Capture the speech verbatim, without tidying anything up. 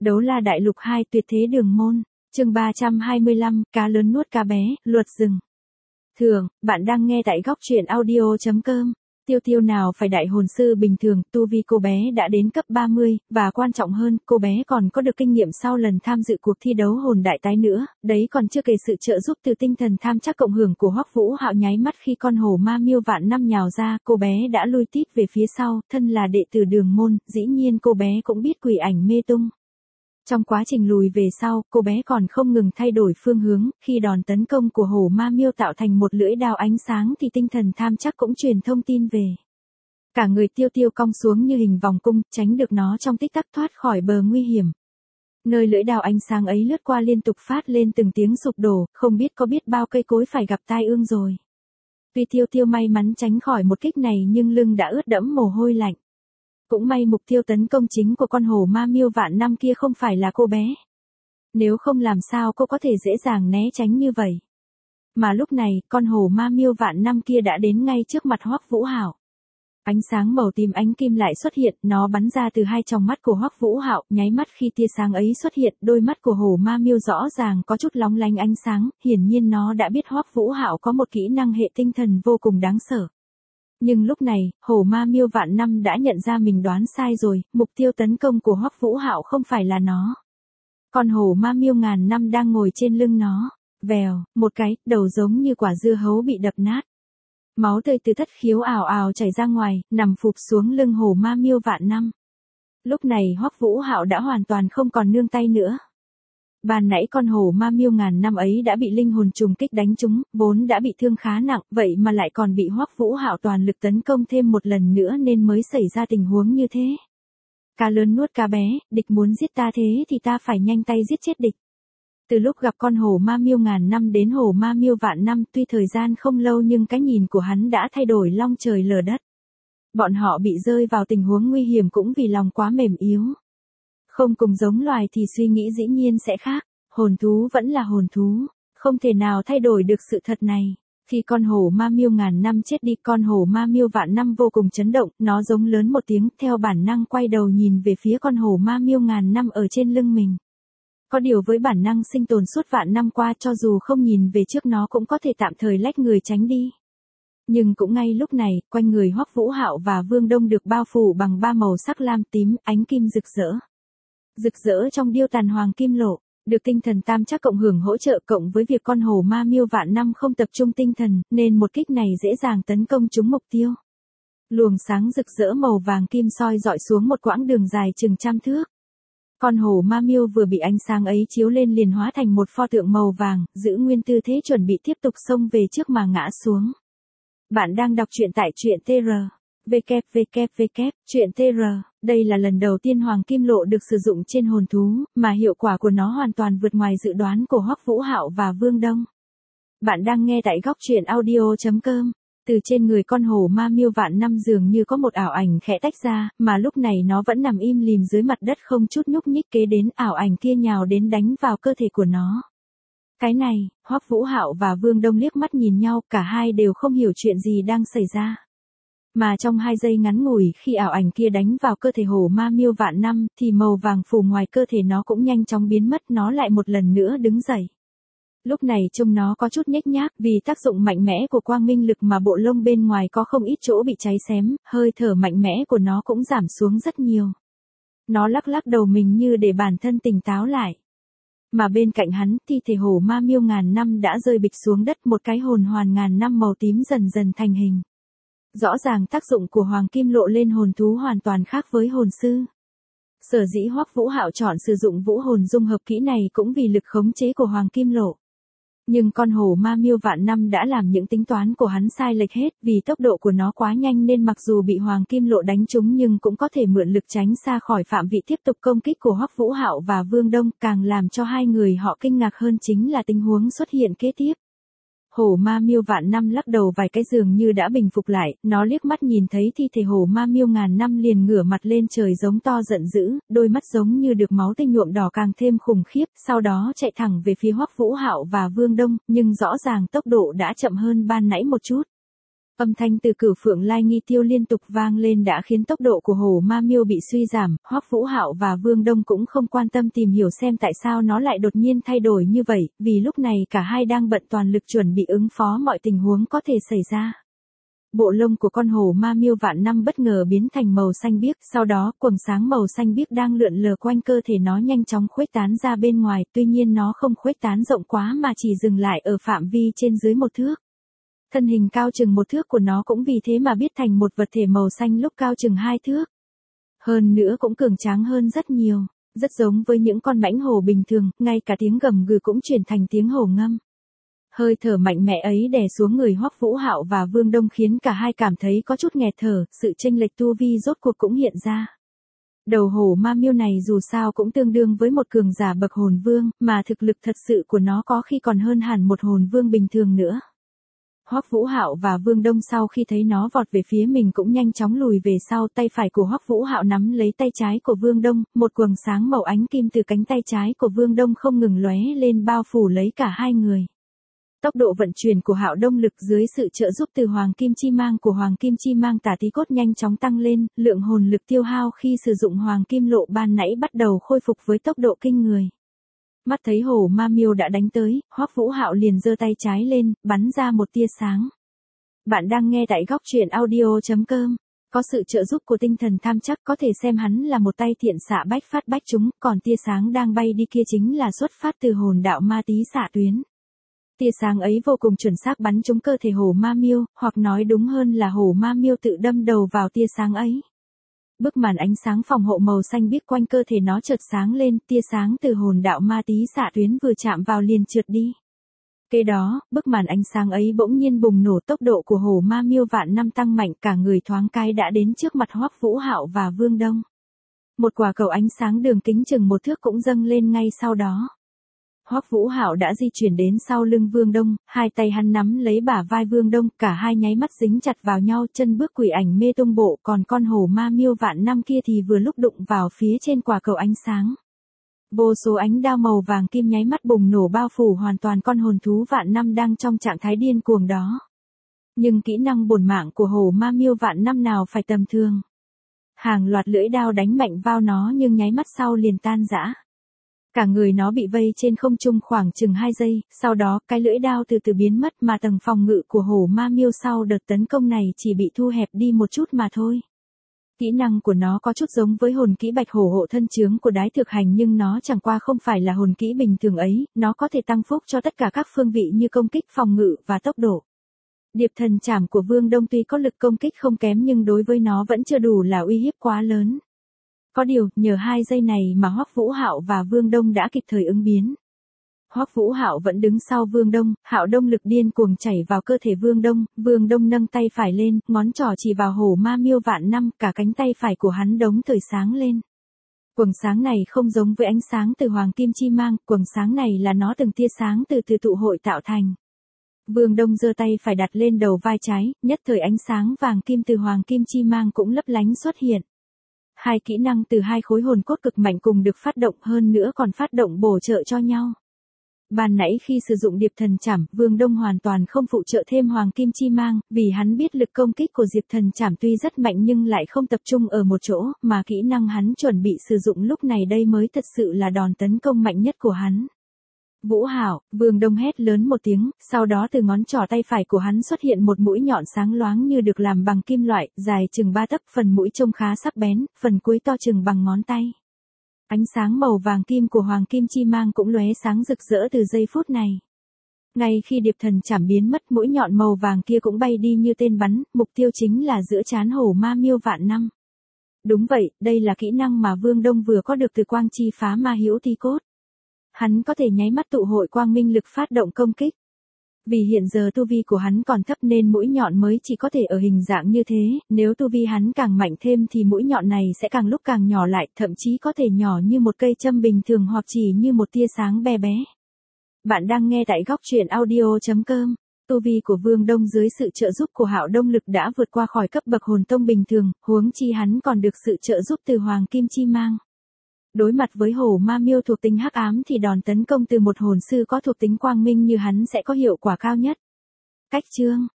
Đấu la đại lục hai tuyệt thế đường môn, chương ba trăm hai mươi lăm, cá lớn nuốt cá bé, luật rừng. Thường, bạn đang nghe tại góc truyện audio chấm com. Tiêu Tiêu nào phải đại hồn sư bình thường, tu vi cô bé đã đến cấp ba mươi, và quan trọng hơn, cô bé còn có được kinh nghiệm sau lần tham dự cuộc thi đấu hồn đại tái nữa, đấy còn chưa kể sự trợ giúp từ tinh thần tham chắc cộng hưởng của Hoắc Vũ Hạo. Nháy mắt khi con hổ ma miêu vạn năm nhào ra, cô bé đã lui tít về phía sau, thân là đệ tử đường môn, dĩ nhiên cô bé cũng biết quỷ ảnh mê tung. Trong quá trình lùi về sau, cô bé còn không ngừng thay đổi phương hướng, khi đòn tấn công của hổ ma miêu tạo thành một lưỡi đao ánh sáng thì tinh thần tham chắc cũng truyền thông tin về. Cả người Tiêu Tiêu cong xuống như hình vòng cung, tránh được nó trong tích tắc thoát khỏi bờ nguy hiểm. Nơi lưỡi đao ánh sáng ấy lướt qua liên tục phát lên từng tiếng sụp đổ, không biết có biết bao cây cối phải gặp tai ương rồi. Tuy Tiêu Tiêu may mắn tránh khỏi một kích này nhưng lưng đã ướt đẫm mồ hôi lạnh. Cũng may mục tiêu tấn công chính của con hổ ma miêu vạn năm kia không phải là cô bé. Nếu không làm sao cô có thể dễ dàng né tránh như vậy. Mà lúc này, con hổ ma miêu vạn năm kia đã đến ngay trước mặt Hoắc Vũ Hạo. Ánh sáng màu tím ánh kim lại xuất hiện, nó bắn ra từ hai tròng mắt của Hoắc Vũ Hạo, nháy mắt khi tia sáng ấy xuất hiện, đôi mắt của hổ ma miêu rõ ràng có chút lóng lánh ánh sáng, hiển nhiên nó đã biết Hoắc Vũ Hạo có một kỹ năng hệ tinh thần vô cùng đáng sợ. Nhưng lúc này, hổ ma miêu vạn năm đã nhận ra mình đoán sai rồi, mục tiêu tấn công của Hoắc Vũ Hạo không phải là nó. Còn hổ ma miêu ngàn năm đang ngồi trên lưng nó, vèo, một cái, đầu giống như quả dưa hấu bị đập nát. Máu tươi từ thất khiếu ào ào chảy ra ngoài, nằm phụp xuống lưng hổ ma miêu vạn năm. Lúc này Hoắc Vũ Hạo đã hoàn toàn không còn nương tay nữa. Ban nãy con hổ ma miêu ngàn năm ấy đã bị linh hồn trùng kích đánh trúng, vốn đã bị thương khá nặng, vậy mà lại còn bị Hoắc Vũ Hạo toàn lực tấn công thêm một lần nữa nên mới xảy ra tình huống như thế. Cá lớn nuốt cá bé, địch muốn giết ta thế thì ta phải nhanh tay giết chết địch. Từ lúc gặp con hổ ma miêu ngàn năm đến hổ ma miêu vạn năm, tuy thời gian không lâu nhưng cái nhìn của hắn đã thay đổi long trời lở đất. Bọn họ bị rơi vào tình huống nguy hiểm cũng vì lòng quá mềm yếu. Không cùng giống loài thì suy nghĩ dĩ nhiên sẽ khác, hồn thú vẫn là hồn thú, không thể nào thay đổi được sự thật này. Khi con hổ ma miêu ngàn năm chết đi, con hổ ma miêu vạn năm vô cùng chấn động, nó giống lớn một tiếng, theo bản năng quay đầu nhìn về phía con hổ ma miêu ngàn năm ở trên lưng mình. Có điều với bản năng sinh tồn suốt vạn năm qua, cho dù không nhìn về trước nó cũng có thể tạm thời lách người tránh đi. Nhưng cũng ngay lúc này, quanh người Hoắc Vũ Hạo và Vương Đông được bao phủ bằng ba màu sắc lam tím, ánh kim rực rỡ. Rực rỡ trong điêu tàn hoàng kim lộ, được tinh thần tam chắc cộng hưởng hỗ trợ cộng với việc con hổ ma miêu vạn năm không tập trung tinh thần, nên một kích này dễ dàng tấn công trúng mục tiêu. Luồng sáng rực rỡ màu vàng kim soi dọi xuống một quãng đường dài chừng trăm thước. Con hổ ma miêu vừa bị ánh sáng ấy chiếu lên liền hóa thành một pho tượng màu vàng, giữ nguyên tư thế chuẩn bị tiếp tục xông về trước mà ngã xuống. Bạn đang đọc truyện tại truyện tê rờ. vê kép vê kép vê kép, truyện tê rờ, đây là lần đầu tiên hoàng kim lộ được sử dụng trên hồn thú, mà hiệu quả của nó hoàn toàn vượt ngoài dự đoán của Hoắc Vũ Hạo và Vương Đông. Bạn đang nghe tại góc truyện audio chấm com. Từ trên người con hổ ma miêu vạn năm dường như có một ảo ảnh khẽ tách ra, mà lúc này nó vẫn nằm im lìm dưới mặt đất không chút nhúc nhích, kế đến ảo ảnh kia nhào đến đánh vào cơ thể của nó. Cái này, Hoắc Vũ Hạo và Vương Đông liếc mắt nhìn nhau, cả hai đều không hiểu chuyện gì đang xảy ra. Mà trong hai giây ngắn ngủi khi ảo ảnh kia đánh vào cơ thể hổ ma miêu vạn năm, thì màu vàng phủ ngoài cơ thể nó cũng nhanh chóng biến mất, nó lại một lần nữa đứng dậy. Lúc này trông nó có chút nhếch nhác, vì tác dụng mạnh mẽ của quang minh lực mà bộ lông bên ngoài có không ít chỗ bị cháy xém, hơi thở mạnh mẽ của nó cũng giảm xuống rất nhiều. Nó lắc lắc đầu mình như để bản thân tỉnh táo lại. Mà bên cạnh hắn, thi thể hổ ma miêu ngàn năm đã rơi bịch xuống đất, một cái hồn hoàn ngàn năm màu tím dần dần thành hình. Rõ ràng tác dụng của hoàng kim lộ lên hồn thú hoàn toàn khác với hồn sư. Sở dĩ Hoắc Vũ Hạo chọn sử dụng vũ hồn dung hợp kỹ này cũng vì lực khống chế của hoàng kim lộ. Nhưng con hổ ma miêu vạn năm đã làm những tính toán của hắn sai lệch hết, vì tốc độ của nó quá nhanh nên mặc dù bị hoàng kim lộ đánh trúng nhưng cũng có thể mượn lực tránh xa khỏi phạm vị tiếp tục công kích của Hoắc Vũ Hạo và Vương Đông. Càng làm cho hai người họ kinh ngạc hơn chính là tình huống xuất hiện kế tiếp. Hổ ma miêu vạn năm lắc đầu vài cái dường như đã bình phục lại, nó liếc mắt nhìn thấy thi thể hổ ma miêu ngàn năm liền ngửa mặt lên trời giống to giận dữ, đôi mắt giống như được máu tươi nhuộm đỏ càng thêm khủng khiếp, sau đó chạy thẳng về phía Hoắc Vũ Hạo và Vương Đông, nhưng rõ ràng tốc độ đã chậm hơn ban nãy một chút. Âm thanh từ Cửu Phượng Lai Nghi Tiêu liên tục vang lên đã khiến tốc độ của hổ ma miêu bị suy giảm, Hoắc Vũ Hạo và Vương Đông cũng không quan tâm tìm hiểu xem tại sao nó lại đột nhiên thay đổi như vậy, vì lúc này cả hai đang bận toàn lực chuẩn bị ứng phó mọi tình huống có thể xảy ra. Bộ lông của con hổ ma miêu vạn năm bất ngờ biến thành màu xanh biếc, sau đó quầng sáng màu xanh biếc đang lượn lờ quanh cơ thể nó nhanh chóng khuếch tán ra bên ngoài, tuy nhiên nó không khuếch tán rộng quá mà chỉ dừng lại ở phạm vi trên dưới một thước. Thân hình cao chừng một thước của nó cũng vì thế mà biết thành một vật thể màu xanh lúc cao chừng hai thước. Hơn nữa cũng cường tráng hơn rất nhiều, rất giống với những con mãnh hổ bình thường, ngay cả tiếng gầm gừ cũng chuyển thành tiếng hổ ngâm. Hơi thở mạnh mẽ ấy đè xuống người Hoắc Vũ Hạo và Vương Đông khiến cả hai cảm thấy có chút nghẹt thở, sự chênh lệch tu vi rốt cuộc cũng hiện ra. Đầu hổ ma miêu này dù sao cũng tương đương với một cường giả bậc hồn vương, mà thực lực thật sự của nó có khi còn hơn hẳn một hồn vương bình thường nữa. Hoắc Vũ Hạo và Vương Đông sau khi thấy nó vọt về phía mình cũng nhanh chóng lùi về sau, tay phải của Hoắc Vũ Hạo nắm lấy tay trái của Vương Đông, một quầng sáng màu ánh kim từ cánh tay trái của Vương Đông không ngừng lóe lên bao phủ lấy cả hai người. Tốc độ vận chuyển của Hạo Đông lực dưới sự trợ giúp từ Hoàng Kim Chi Mang của Hoàng Kim Chi Mang Tả Tí Cốt nhanh chóng tăng lên, lượng hồn lực tiêu hao khi sử dụng Hoàng Kim Lộ ban nãy bắt đầu khôi phục với tốc độ kinh người. Mắt thấy hổ ma miêu đã đánh tới, Hoắc Vũ Hạo liền giơ tay trái lên, bắn ra một tia sáng. Bạn đang nghe tại góc truyện audio chấm com. Có sự trợ giúp của tinh thần tham chắc có thể xem hắn là một tay thiện xạ bách phát bách trúng, còn tia sáng đang bay đi kia chính là xuất phát từ hồn đạo ma tí xạ tuyến. Tia sáng ấy vô cùng chuẩn xác bắn trúng cơ thể hổ ma miêu, hoặc nói đúng hơn là hổ ma miêu tự đâm đầu vào tia sáng ấy. Bức màn ánh sáng phòng hộ màu xanh biếc quanh cơ thể nó chợt sáng lên, tia sáng từ hồn đạo ma tí xạ tuyến vừa chạm vào liền trượt đi. Kế đó, bức màn ánh sáng ấy bỗng nhiên bùng nổ, tốc độ của hổ ma miêu vạn năm tăng mạnh, cả người thoáng cái đã đến trước mặt Hoắc Vũ Hạo và Vương Đông. Một quả cầu ánh sáng đường kính chừng một thước cũng dâng lên ngay sau đó. Hoắc Vũ Hạo đã di chuyển đến sau lưng Vương Đông, hai tay hắn nắm lấy bả vai Vương Đông, cả hai nháy mắt dính chặt vào nhau, chân bước quỷ ảnh mê tung bộ, còn con hổ ma miêu vạn năm kia thì vừa lúc đụng vào phía trên quả cầu ánh sáng. Vô số ánh đao màu vàng kim nháy mắt bùng nổ bao phủ hoàn toàn con hồn thú vạn năm đang trong trạng thái điên cuồng đó. Nhưng kỹ năng bổn mạng của hổ ma miêu vạn năm nào phải tầm thường. Hàng loạt lưỡi đao đánh mạnh vào nó nhưng nháy mắt sau liền tan rã. Cả người nó bị vây trên không trung khoảng chừng hai giây, sau đó cái lưỡi đao từ từ biến mất mà tầng phòng ngự của hổ ma miêu sau đợt tấn công này chỉ bị thu hẹp đi một chút mà thôi. Kỹ năng của nó có chút giống với hồn kỹ bạch hổ hộ thân chướng của Đái Thực Hành nhưng nó chẳng qua không phải là hồn kỹ bình thường ấy, nó có thể tăng phúc cho tất cả các phương vị như công kích, phòng ngự và tốc độ. Điệp thần trảm của Vương Đông tuy có lực công kích không kém nhưng đối với nó vẫn chưa đủ là uy hiếp quá lớn. Có điều, nhờ hai giây này mà Hoắc Vũ Hạo và Vương Đông đã kịp thời ứng biến. Hoắc Vũ Hạo vẫn đứng sau Vương Đông, Hạo Đông lực điên cuồng chảy vào cơ thể Vương Đông, Vương Đông nâng tay phải lên, ngón trỏ chỉ vào hổ ma miêu vạn năm, cả cánh tay phải của hắn đống thời sáng lên. Quầng sáng này không giống với ánh sáng từ Hoàng Kim Chi Mang, quầng sáng này là nó từng tia sáng từ từ tụ hội tạo thành. Vương Đông giơ tay phải đặt lên đầu vai trái, nhất thời ánh sáng vàng kim từ Hoàng Kim Chi Mang cũng lấp lánh xuất hiện. Hai kỹ năng từ hai khối hồn cốt cực mạnh cùng được phát động, hơn nữa còn phát động bổ trợ cho nhau. Ban nãy khi sử dụng điệp thần trảm, Vương Đông hoàn toàn không phụ trợ thêm Hoàng Kim Chi Mang, vì hắn biết lực công kích của diệp thần trảm tuy rất mạnh nhưng lại không tập trung ở một chỗ, mà kỹ năng hắn chuẩn bị sử dụng lúc này đây mới thật sự là đòn tấn công mạnh nhất của hắn. Vũ Hạo, Vương Đông hét lớn một tiếng, sau đó từ ngón trỏ tay phải của hắn xuất hiện một mũi nhọn sáng loáng như được làm bằng kim loại, dài chừng ba tấc, phần mũi trông khá sắc bén, phần cuối to chừng bằng ngón tay. Ánh sáng màu vàng kim của Hoàng Kim Chi Mang cũng lóe sáng rực rỡ từ giây phút này. Ngay khi điệp thần trảm biến mất, mũi nhọn màu vàng kia cũng bay đi như tên bắn, mục tiêu chính là giữa trán hổ ma miêu vạn năm. Đúng vậy, đây là kỹ năng mà Vương Đông vừa có được từ quang chi phá ma hữu ti cốt. Hắn có thể nháy mắt tụ hội quang minh lực phát động công kích. Vì hiện giờ tu vi của hắn còn thấp nên mũi nhọn mới chỉ có thể ở hình dạng như thế, nếu tu vi hắn càng mạnh thêm thì mũi nhọn này sẽ càng lúc càng nhỏ lại, thậm chí có thể nhỏ như một cây châm bình thường hoặc chỉ như một tia sáng bé bé. Bạn đang nghe tại góc truyện audio chấm com. Tu vi của Vương Đông dưới sự trợ giúp của Hạo Đông lực đã vượt qua khỏi cấp bậc hồn tông bình thường, huống chi hắn còn được sự trợ giúp từ Hoàng Kim Chi Mang. Đối mặt với hổ ma miêu thuộc tính hắc ám thì đòn tấn công từ một hồn sư có thuộc tính quang minh như hắn sẽ có hiệu quả cao nhất. Cách chương